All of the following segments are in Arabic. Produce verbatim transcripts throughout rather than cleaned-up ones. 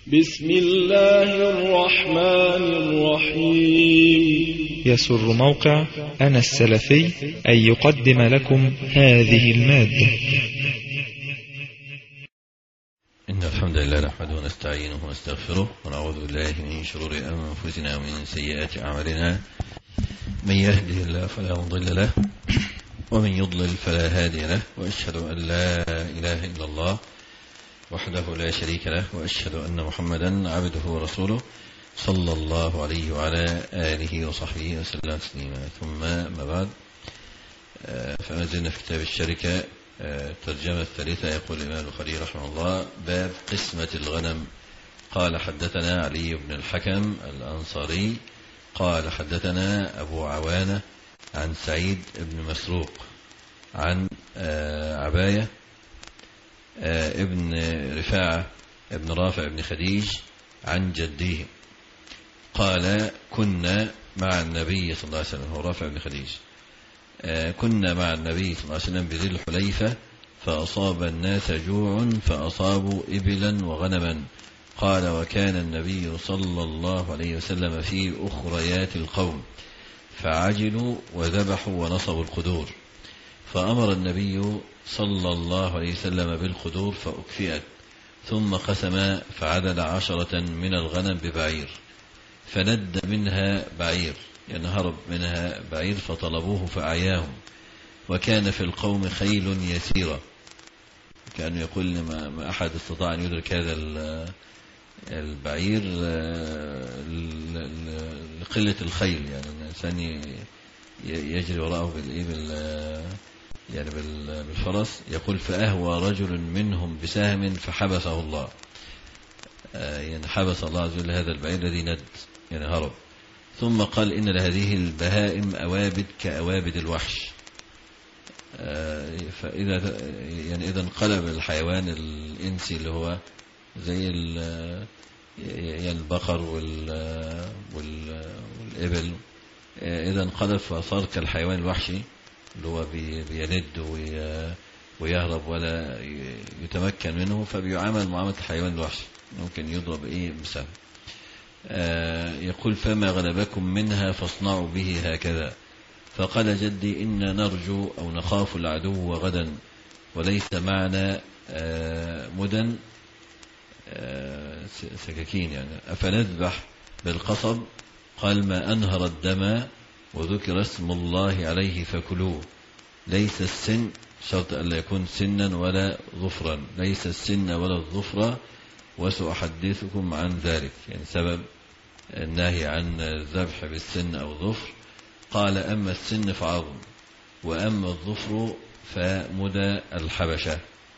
بسم الله الرحمن الرحيم. يسر موقع أنا السلفي أن يقدم لكم هذه المادة. إن الحمد لله نحمده ونستعينه ونستغفره ونعوذ بالله من شرور أنفسنا ومن سيئات أعمالنا. من يهده الله فلا مضل له ومن يضلل فلا هادي له، وأشهد أن لا إله إلا الله وحده لا شريك له، وأشهد أن محمدا عبده ورسوله صلى الله عليه وعلى آله وصحبه وسلم تسليما. ثم ما بعد، فما زلنا في كتاب الشركة الترجمة الثالثة. يقول الإمام البخاري رحمه الله: باب قسمة الغنم. قال حدثنا علي بن الحكم الأنصاري قال حدثنا أبو عوانة عن سعيد بن مسروق عن عباية ابن رفاعة ابن رافع بن خديج عن جديه قال: كنا مع النبي صلى الله عليه وسلم. هو رافع بن خديج. كنا مع النبي صلى الله عليه وسلم بذي الحليفة فأصاب الناس جوع فأصابوا إبلا وغنما. قال: وكان النبي صلى الله عليه وسلم في أخريات القوم فعجلوا وذبحوا ونصبوا القدور، فأمر النبي صلى الله عليه وسلم بالقدور فأكفئت، ثم قسم فعدل عشرة من الغنم ببعير، فند منها بعير، يعني هرب منها بعير فطلبوه فأعياهم، وكان في القوم خيل يسيرة. كان يقول ما أحد استطاع أن يدرك هذا البعير لقلة الخيل، يعني الإنسان يجري وراءه بالإبل يعني بالفرس. يقول: فأهوى رجل منهم بسهم فحبسه الله، يعني حبس الله عز وجل هذا البعير الذي ند، يعني هرب. ثم قال: إن لهذه البهائم أوابد كأوابد الوحش. فإذا يعني إذا انقلب الحيوان الإنسي اللي هو زي يعني البقر والإبل، إذا انقلب فصار كالحيوان الوحشي اللي هو بيند ويهرب ولا يتمكن منه، فبيعامل معاملة الحيوان الوحشي، ممكن يضرب إيه بسهم. يقول: فما غلبكم منها فاصنعوا به هكذا. فقال جدي: إنا نرجو أو نخاف العدو غدا وليس معنا مدن سكاكين، يعني أفنذبح بالقصب؟ قال: ما أنهر الدم وذكر اسم الله عليه فكلوه. ليس السن، شرط أن لا يكون سنا ولا ظفرا، ليس السن ولا الظفر، وسأحدثكم عن ذلك، يعني سبب النهي عن الذبح بالسن أو الظفر. قال: أما السن فعظم، وأما الظفر فمدى الحبشة.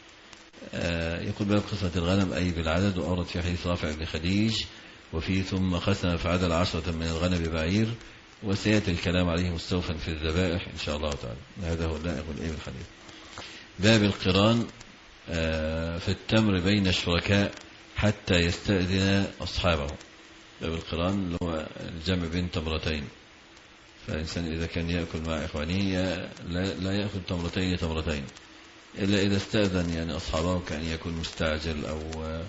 يقول: باب قسمة الغنم أي بالعدد، وأورد في حديث رافع بن خديج وفي ثم قسم فعدل عشرة من الغنم بعير، وسيأتي الكلام عليه مستوفا في الذبائح إن شاء الله تعالى. هذا هو اللائق والإيه بالحديث. باب القران في التمر بين الشركاء حتى يستأذن أصحابه. باب القران اللي هو الجمع بين تمرتين، فالإنسان إذا كان يأكل مع إخوانه لا يأكل تمرتين تمرتين إلا إذا استأذن يعني أصحابه، كان يكون مستعجل أو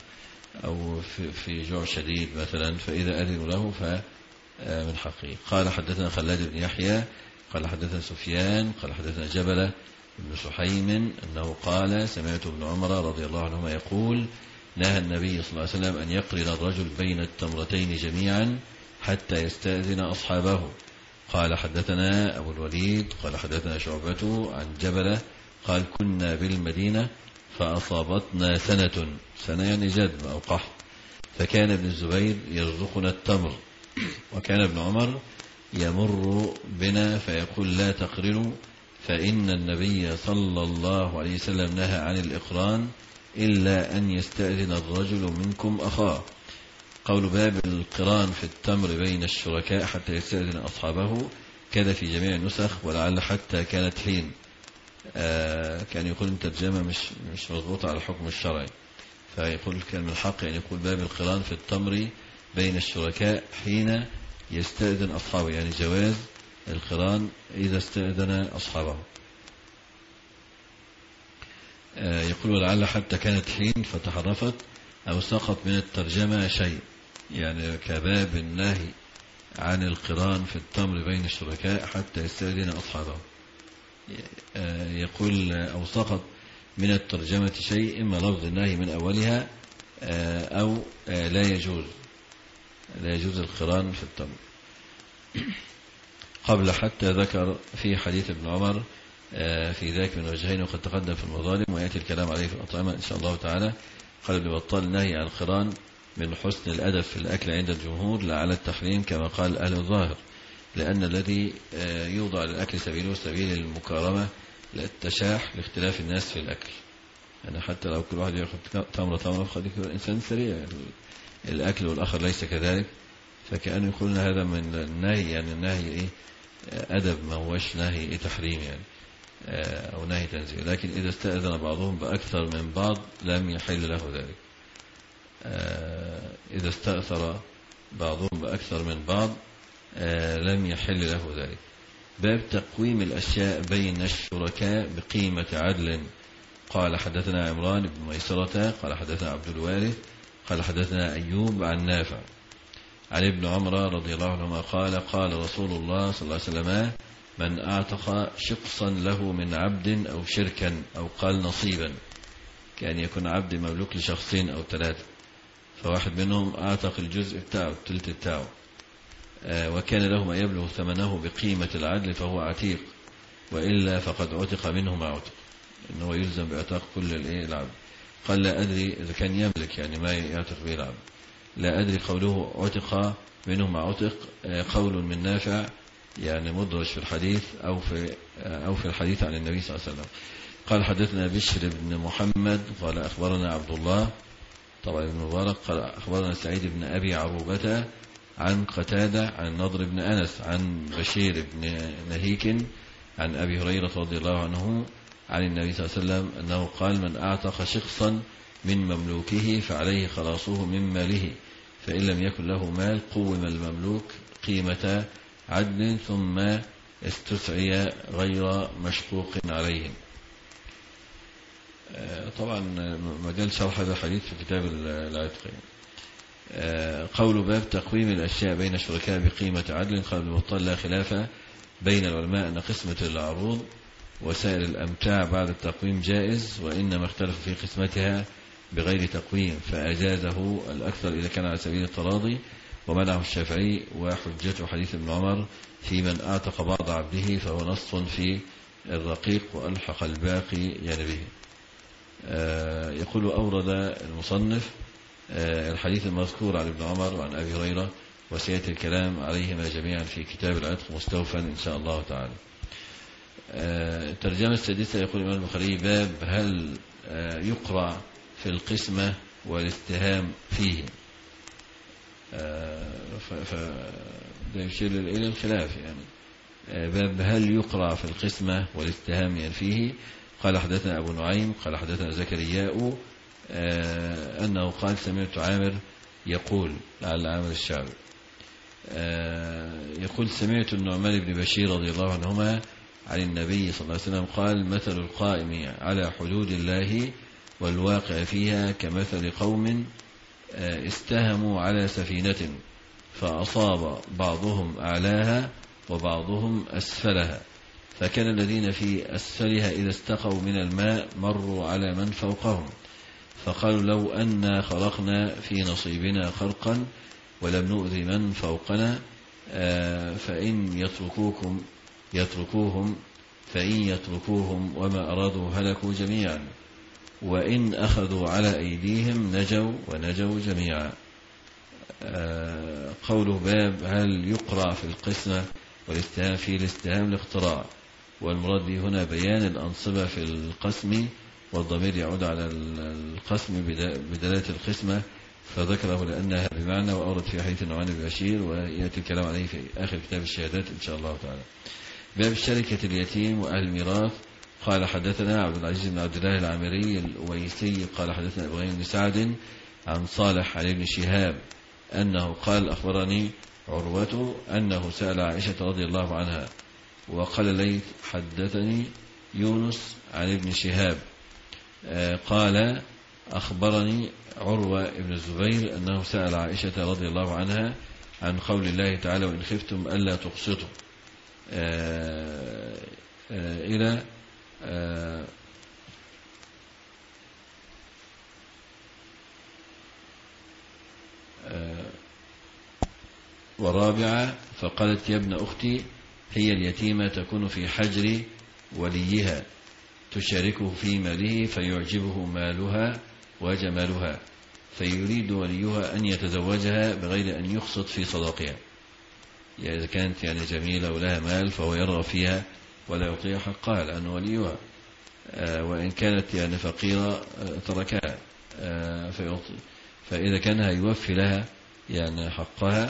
أو في جوع شديد مثلا، فإذا أذنوا له فمن حقه. قال: حدثنا خلاد بن يحيى قال حدثنا سفيان قال حدثنا جبلة بن سحيم أنه قال: سمعت ابن عمر رضي الله عنهما يقول: نهى النبي صلى الله عليه وسلم أن يقرن الرجل بين التمرتين جميعا حتى يستأذن أصحابه. قال: حدثنا أبو الوليد قال حدثنا شعبة عن جبلة قال: كنا بالمدينة فأصابتنا سنة، سنة يعني جدب أو قحط، فكان ابن الزبير يرزقنا التمر، وكان ابن عمر يمر بنا فيقول: لا تقرنوا، فإن النبي صلى الله عليه وسلم نهى عن الإقران إلا أن يستأذن الرجل منكم أخاه. قول باب القران في التمر بين الشركاء حتى يستأذن أصحابه كذا في جميع النسخ، ولعل حتى كانت حين. آه كان يقول الترجمة مش مش مضبوطة على الحكم الشرعي، فيقول كان من الحق يعني يقول باب القران في التمر بين الشركاء حين يستأذن أصحابه، يعني جواز القران إذا استأذن أصحابه. آه يقول: ولعل حتى كانت حين فتحرفت أو سقط من الترجمة شيء، يعني كباب النهي عن القران في التمر بين الشركاء حتى يستأذن أصحابه. يقول أو سقط من الترجمة شيء، إما لفظ النهي من أولها أو لا يجوز لا يجوز القران في التمر. قبل حتى ذكر في حديث ابن عمر في ذاك من وجهين وقد تقدم في المظالم، ويأتي الكلام عليه في الأطعمة إن شاء الله تعالى. قال ابن بطال: النهي عن القران من حسن الأدب في الأكل عند الجمهور لا على التحريم كما قال أهل الظاهر، لأن الذي يوضع للأكل سبيله سبيل المكارمة للتشاح لاختلاف الناس في الأكل. يعني حتى لو كل واحد يأخذ تمرة تمرة فقد يكون الإنسان سريع الأكل والآخر ليس كذلك، فكأنه يقولون هذا من النهي، يعني النهي إيه أدب، ما هوش نهي إيه تحريم يعني أو نهي تنزيه. لكن إذا استأذن بعضهم بأكثر من بعض لم يحل له ذلك. إذا استأثر بعضهم بأكثر من بعض لم يحل له ذلك. باب تقويم الأشياء بين الشركاء بقيمة عدل. قال حدثنا عمران بن ميسرة قال حدثنا عبد الوارث قال حدثنا أيوب عن نافع عن ابن عمر رضي الله عنهما قال قال رسول الله صلى الله عليه وسلم: من أعتق شقصا له من عبد أو شركا أو قال نصيبا، كان يكون عبد مملوك لشخصين أو ثلاثة، فواحد منهم أعتق الجزء بتاعه الثلث بتاعه وكان له ما يبلغ ثمنه بقيمة العدل فهو عتيق، وإلا فقد عتق منه ما عتق، إنه يلزم بإعتاق كل العبد. قال: لا أدري إذا كان يملك يعني ما يعتق به العبد. لا أدري قوله عتق منه ما عتق قول من نافع يعني مدرج في الحديث أو في أو في الحديث عن النبي صلى الله عليه وسلم. قال حدثنا بشر بن محمد قال أخبرنا عبد الله طبعا بن مبارك قال أخبرنا سعيد بن أبي عروبة عن قتادة عن نضر بن أنس عن بشير بن نهيك عن أبي هريرة رضي الله عنه عن النبي صلى الله عليه وسلم أنه قال: من أعتق شخصا من مملوكه فعليه خلاصه من ماله، فإن لم يكن له مال قوم المملوك قيمة عدل ثم استسعي غير مشقوق عليهم. طبعا مجال شرح هذا الحديث في كتاب العتق. قول باب تقويم الأشياء بين الشركاء بقيمة عدل. قال ابن بطال: لا خلاف بين العلماء أن قسمة العروض وسائر الأمتاع بعد التقويم جائز، وإنما اختلفوا في قسمتها بغير تقويم، فأجازه الأكثر إذا كان على سبيل التراضي، ومنعه الشافعي، وحجته حديث ابن عمر في من أعتق بعض عبده فهو نص في الرقيق وألحق الباقي يعني به. آه يقول: أورد المصنف آه الحديث المذكور عن ابن عمر وعن أبي هريرة، وسيأتي الكلام عليهما جميعا في كتاب العتق مستوفا إن شاء الله تعالى. آه الترجمة السادسة يقول الإمام البخاري: باب هل آه يقرأ في القسمة والاستهام فيه. آه فده يشير إلى الخلاف يعني. آه باب هل يقرأ في القسمة والاستهام يعني فيه. قال حدثنا أبو نعيم قال حدثنا زكرياء آه أنه قال: سمعت عامر يقول، لعل عامر الشعبي آه يقول: سمعت النعمان بن بشير رضي الله عنهما عن النبي صلى الله عليه وسلم قال: مثل القائم على حدود الله والواقع فيها كمثل قوم استهموا على سفينة فأصاب بعضهم أعلاها وبعضهم أسفلها، فكان الذين في أسفلها إذا استقوا من الماء مروا على من فوقهم، فقالوا: لو أنا خرقنا في نصيبنا خرقا ولم نؤذي من فوقنا، فإن يتركوكم يتركوهم فإن يتركوهم وما أرادوا هلكوا جميعا، وإن أخذوا على أيديهم نجوا ونجوا جميعا. قوله باب هل يقرأ في القسمة والاستهام في الاستهام الاقتراع، والمراد به هنا بيان الأنصبة في القسم، والضمير يعود على القسم بدلالة القسمة، فذكره لأنها بمعنى، وأورد في حديث النعمان بن بشير، ويأتي الكلام عليه في آخر كتاب الشهادات إن شاء الله تعالى. باب شركة اليتيم وأهل الميراث. قال حدثنا عبد العزيز بن عبد الله العامري الأويسي قال حدثنا إبراهيم بن سعد عن صالح عن ابن شهاب أنه قال: أخبرني عروة أنه سأل عائشة رضي الله عنها، وقال ليث حدثني يونس عن ابن شهاب قال: أخبرني عروة بن الزبير أنه سأل عائشة رضي الله عنها عن قول الله تعالى وإن خفتم ألا تقسطوا آه آه إلى آه آه ورابعة فقالت يا ابن أختي هي اليتيمة تكون في حجر وليها تشاركه في ماله فيعجبه مالها وجمالها فيريد وليها أن يتزوجها بغير أن يقسط في صداقها. يعني إذا كانت يعني جميلة ولها مال فهو يرغب فيها ولا يعطيها حقها لأنه وليها، آه وإن كانت يعني فقيرة آه تركها، آه فإذا كان هيوفي لها يعني حقها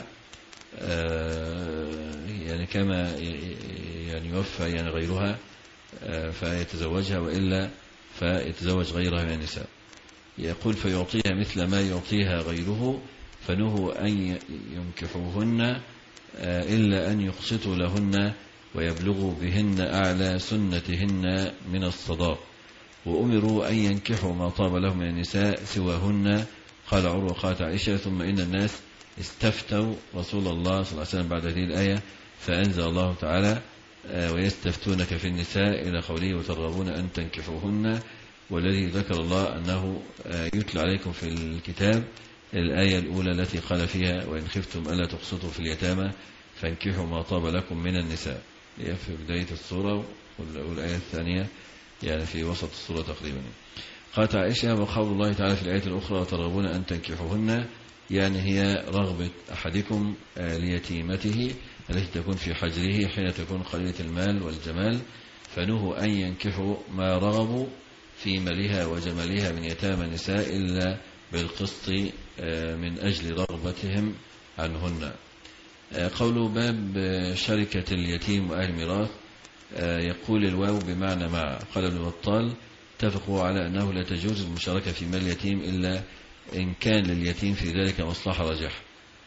آه يعني كما يعني يوفى يعني غيرها آه فيتزوجها وإلا فيتزوج غيرها من النساء. يقول فيعطيها مثل ما يعطيها غيره فنهوا أن ينكحوهن إلا أن يقسطوا لهن ويبلغوا بهن أعلى سنتهن من الصداق وأمروا أن ينكحوا ما طاب لهم من النساء سواهن. قال عروة قالت عائشة ثم إن الناس استفتوا رسول الله صلى الله عليه وسلم بعد هذه الآية فأنزل الله تعالى ويستفتونك في النساء إلى قوله وترغبون أن تنكحوهن والذي ذكر الله أنه يتلى عليكم في الكتاب الآية الأولى التي قال فيها وإن خفتم ألا تقسطوا في اليتامى فانكحوا ما طاب لكم من النساء في بداية السورة والآية الثانية يعني في وسط السورة تقريبا. قالت عائشة وقول الله تعالى في الآية الأخرى وترغبون أن تنكحوهن يعني هي رغبة أحدكم ليتيمته التي تكون في حجره حين تكون قليلة المال والجمال فنهوا أن ينكحوا ما رغبوا في مالها وجمالها من يتامى النساء إلا بالقسط من أجل رغبتهم عنهن. قول باب شركة اليتيم وأهل الميراث يقول الواو بمعنى مع. قال ابن بطال اتفقوا على أنه لا تجوز المشاركة في مال اليتيم إلا إن كان لليتيم في ذلك مصلحة راجحة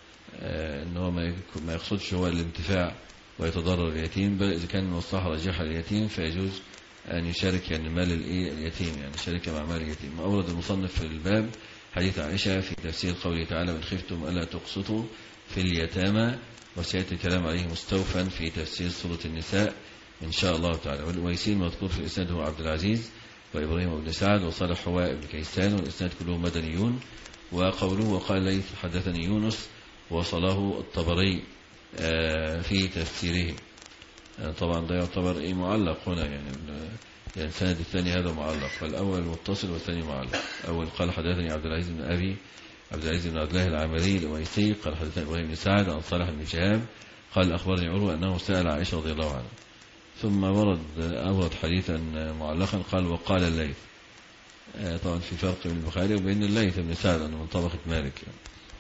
أنه ما يقصدش هو الانتفاع ويتضرر اليتيم بل إذا كان مصلحة راجحة لليتيم فيجوز أن يشارك يعني مال اليتيم يعني شركة مع مال اليتيم. وأورد المصنف في الباب حديث عائشة في تفسير قوله تعالى وإن خفتم ألا تقسطوا في اليتامى وسيأتي الكلام عليه مستوفا في تفسير سورة النساء إن شاء الله تعالى. والويسين مذكور في الإسناد هو عبد العزيز وإبراهيم بن سعد وصالح حواء بن كيسان والإسناد كلهم مدنيون. وقوله وقال ليث حدثني يونس وصله الطبري في تفسيره. طبعا ده يعتبر ايه معلق هنا يعني يعني السند الثاني هذا معلق فالأول متصل والثاني معلق. أول قال حدثني عبد العزيز بن أبي عبد العزيز بن عبد الله العامري الويسي قال حدثني إبراهيم بن سعد عن صالح بن شهاب قال أخبرني عروة أنه سأل عائشة رضي الله عنها ثم ورد أورد حديثا معلقا قال وقال الليث. طبعا في فرق بين البخاري وبين الليث بن سعد أنه من طبقة مالك يعني.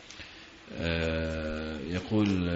يقول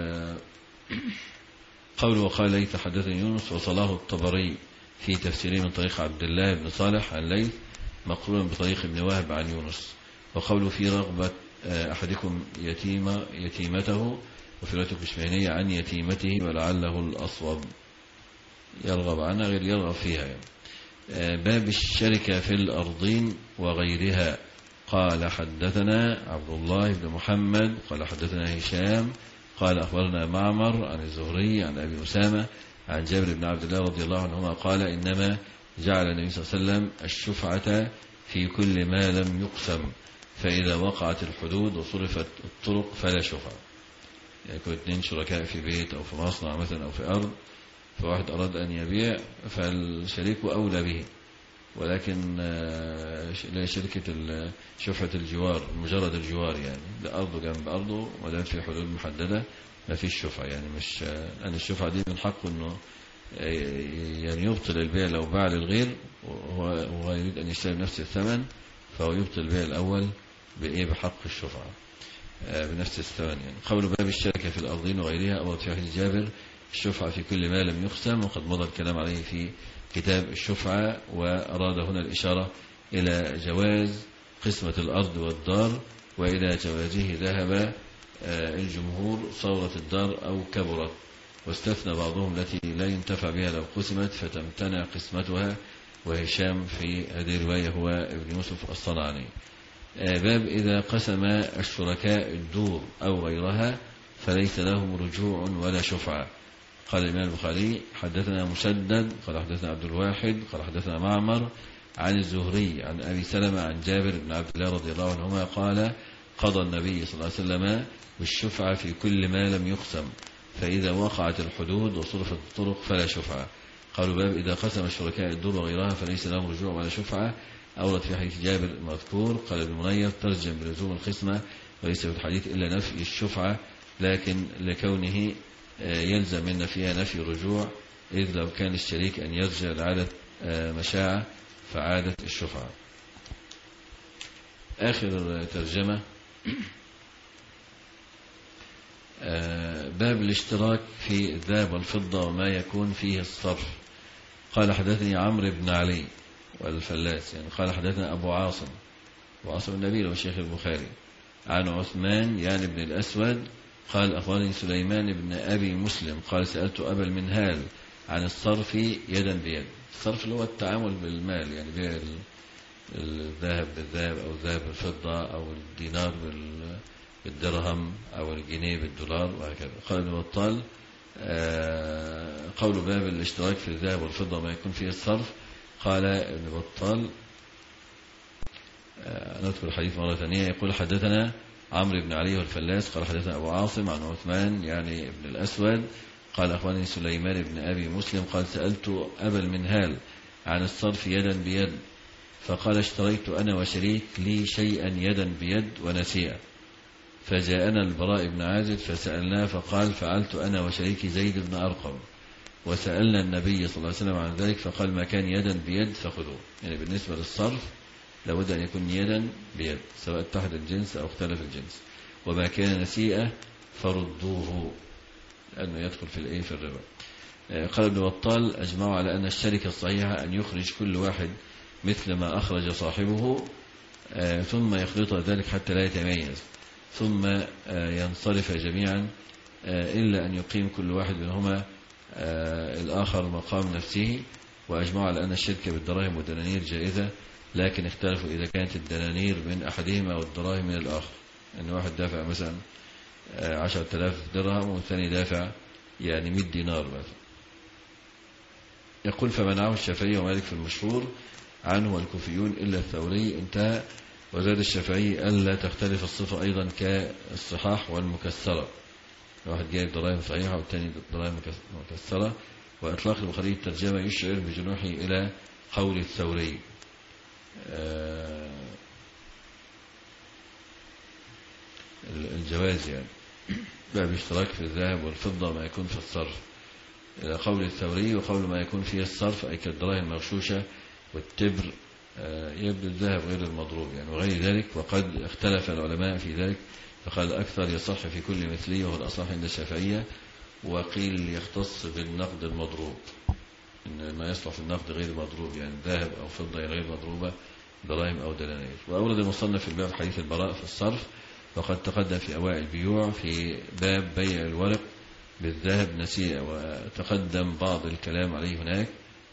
قول وقال ليث حدثني يونس وصلاه الطبري في تفسيره من طريق عبد الله بن صالح عن ليث مقرونا بطريق ابن وهب عن يونس. وقوله في رغبة أحدكم يتيمة يتيمته وفي رواية الكشميهنية عن يتيمته ولعله الأصوب يرغب عنها غير يرغب فيها يعني. باب الشركة في الأرضين وغيرها. قال حدثنا عبد الله بن محمد قال حدثنا هشام قال أخبرنا معمر عن الزهري عن أبي أسامة عن جابر بن عبد الله رضي الله عنهما قال إنما جعل النبي صلى الله عليه وسلم الشفعة في كل ما لم يقسم فإذا وقعت الحدود وصرفت الطرق فلا شفعة. يعني كنت اثنين شركاء في بيت أو في مصنع مثلا أو في أرض فواحد أراد أن يبيع فالشريك أولى به ولكن لا شركة شفعة الجوار مجرد الجوار يعني ده أرضه جنب أرضه ودام في حدود محددة ما فيش شفعة يعني مش أن الشفعة دي من حقه أنه يعني يبطل البيع لو باع للغير وهو يريد أن يشتري بنفس الثمن فهو يبطل البيع الأول بإيه بحق الشفعة بنفس الثمن يعني. قول باب الشركة في الأرضين وغيرها أورد في حديث جابر الشفعة في كل ما لم يقسم وقد مضى الكلام عليه في كتاب الشفعة وأراد هنا الإشارة إلى جواز قسمة الأرض والدار وإلى جوازه ذهب الجمهور صورة الدار أو كبرت واستثنى بعضهم التي لا ينتفع بها لو قسمت فتمتنع قسمتها وهشام في هذه الرواية هو ابن يوسف الصنعاني. باب إذا قسم الشركاء الدور أو غيرها فليس لهم رجوع ولا شفعة. قال الإمام البخاري حدثنا مسدد قال حدثنا عبد الواحد قال حدثنا معمر عن الزهري عن أبي سلمة عن جابر بن عبد الله رضي الله عنهما قال قضى النبي صلى الله عليه وسلم بالشفعة في كل ما لم يقسم، فإذا وقعت الحدود وصرفت الطرق فلا شفعة. قالوا باب إذا قسم الشركاء الدور وغيرها فليس لهم رجوع ولا شفعة. أورد في حديث جابر المذكور قال ابن منير ترجم بلزوم القسمة وليس في الحديث إلا نفي الشفعة، لكن لكونه يلزم من فيها نفي الرجوع، إذ لو كان الشريك أن يرجع لعادة مشاعة فعادة الشفعة. آخر ترجمة باب الاشتراك في الذهب والفضة وما يكون فيه الصرف. قال حدثني عمرو بن علي والفلاس يعني قال حدثنا أبو عاصم وعاصم النبيل وشيخ البخاري عن عثمان يعني بن الأسود قال أخبرني سليمان بن أبي مسلم قال سألت أبا المنهال عن الصرف يدا بيد. الصرف اللي هو التعامل بالمال، يعني بيع الذهب بالذهب أو الذهب بالفضة أو الدينار بالدرهم أو الجنيه بالدولار وهكذا. قال ابن بطال قول باب الاشتراك في الذهب والفضة ما يكون فيه الصرف. قال ابن بطال نذكر الحديث مرة ثانية يقول حدثنا عمرو بن علي والفلاس قال حدثنا أبو عاصم عن عثمان يعني ابن الأسود قال أخبرني سليمان بن أبي مسلم قال سألت أبا المنهال عن الصرف يدا بيد، فقال اشتريت أنا وشريك لي شيئا يدا بيد ونسيئا، فجاءنا البراء بن عازب فسألناه فقال فعلت أنا وشريكي زيد بن أرقم، وسألنا النبي صلى الله عليه وسلم عن ذلك فقال ما كان يدا بيد فخذوه. يعني بالنسبة للصرف لابد أن يكون يدا بيد سواء اتحد الجنس أو اختلف الجنس، وما كان نسيئة فردوه لأنه يدخل في الإيه في الربا. قال ابن بطال أجمعوا على أن الشركة الصحيحة أن يخرج كل واحد مثل ما أخرج صاحبه ثم يخلط ذلك حتى لا يتميز ثم ينصرف جميعا إلا أن يقيم كل واحد منهما الآخر مقام نفسه. وأجمعوا على أن الشركة بالدراهم والدنانير جائزة، لكن اختلفوا إذا كانت الدنانير من أحدهما والدراهم من الآخر، أن واحد دافع مثلا عشرة آلاف درهم والثاني دافع يعني مئة دينار مثلا. يقول فمنعه الشافعي ومالك في المشهور عنه والكوفيون إلا الثوري انتهى. وزاد الشافعي ألا تختلف الصفة أيضا كالصحاح والمكسرة، واحد جايب دراهم صحيحة والثاني دراهم مكسرة. وإطلاق البخاري الترجمة يشعر بجنوحه إلى قول الثوري. الجواز يعني باب اشتراك في الذهب والفضة ما يكون في الصرف إلى قول الثوري، وقول ما يكون فيه الصرف أي كالدراهم المغشوشة والتبر يبدو الذهب غير المضروب يعني وغير ذلك. وقد اختلف العلماء في ذلك، فقال أكثر يصح في كل مثلية وهو الأصح عند الشافعية، وقيل يختص بالنقد المضروب إن ما يصلح في النقد غير مضروب يعني ذهب أو فضة غير مضروبة دراهم أو دنانير. وأورد المصنف في الباب حديث البراء في الصرف، وقد تقدم في أوائل البيوع في باب بيع الورق بالذهب نسيئة، وتقدم بعض الكلام عليه هناك.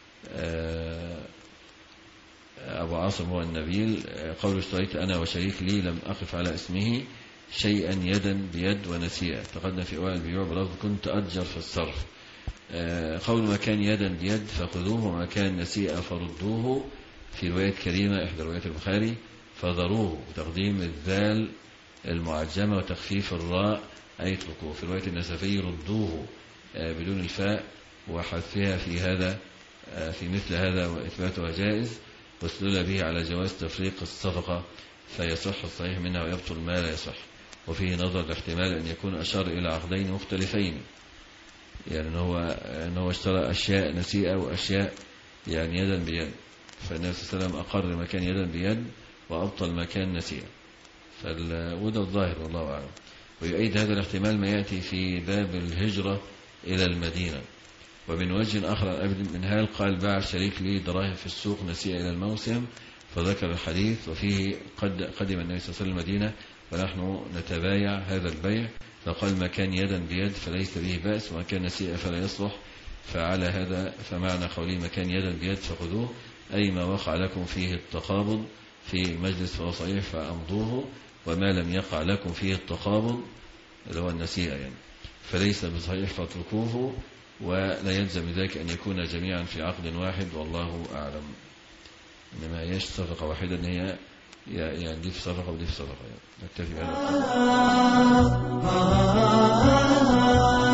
أبو عاصم هو النبيل قول اشتريت أنا وشريك لي لم أقف على اسمه شيئا يدا بيد ونسيئة، تقدم في أوائل البيوع بلفظ كنت أتجر في الصرف. قول ما كان يدا بيد فخذوه وما كان نسيئة فردوه، في رواية كريمة إحدى روايات البخاري فذروه بتقديم الذال المعجمة وتخفيف الراء أي اتركوه. في رواية النسفي ردوه بدون الفاء وحذفها في هذا في مثل هذا وإثباتها جائز، واستدل به على جواز تفريق الصفقة فيصح الصحيح منها ويبطل ما لا يصح. وفيه نظر الاحتمال أن يكون أشار إلى عقدين مختلفين، يعني أنه هو, أن هو اشترى أشياء نسيئة وأشياء يعني يدا بيد، فالنبي صلى الله عليه وسلم أقر ما كان يدا بيد وأبطل ما كان نسيئة، وده الظاهر والله أعلم. ويؤيد هذا الاحتمال ما يأتي في باب الهجرة إلى المدينة. ومن وجه آخر أبد منهال قال باع الشريك لي دراهم في السوق نسيئة إلى الموسم، فذكر الحديث وفيه قد قدم النبي صلى الله عليه وسلم المدينة ونحن نتبايع هذا البيع، فقال ما كان يدا بيد فليس به بأس وما كان نسيئة فلا يصلح. فعلى هذا فمعنى قوله ما كان يدا بيد فخذوه أي ما وقع لكم فيه التقابض في مجلس فهو صحيح فأمضوه، وما لم يقع لكم فيه التقابض اللي هو النسيئة يعني فليس بصحيح فاتركوه، ولا يلزم ذلك أن يكون جميعا في عقد واحد، والله أعلم. إنما هيش صفقة واحدة، إن هي يعني دي في صفقة ودي في صفقة يعني. نكتفي بهذا.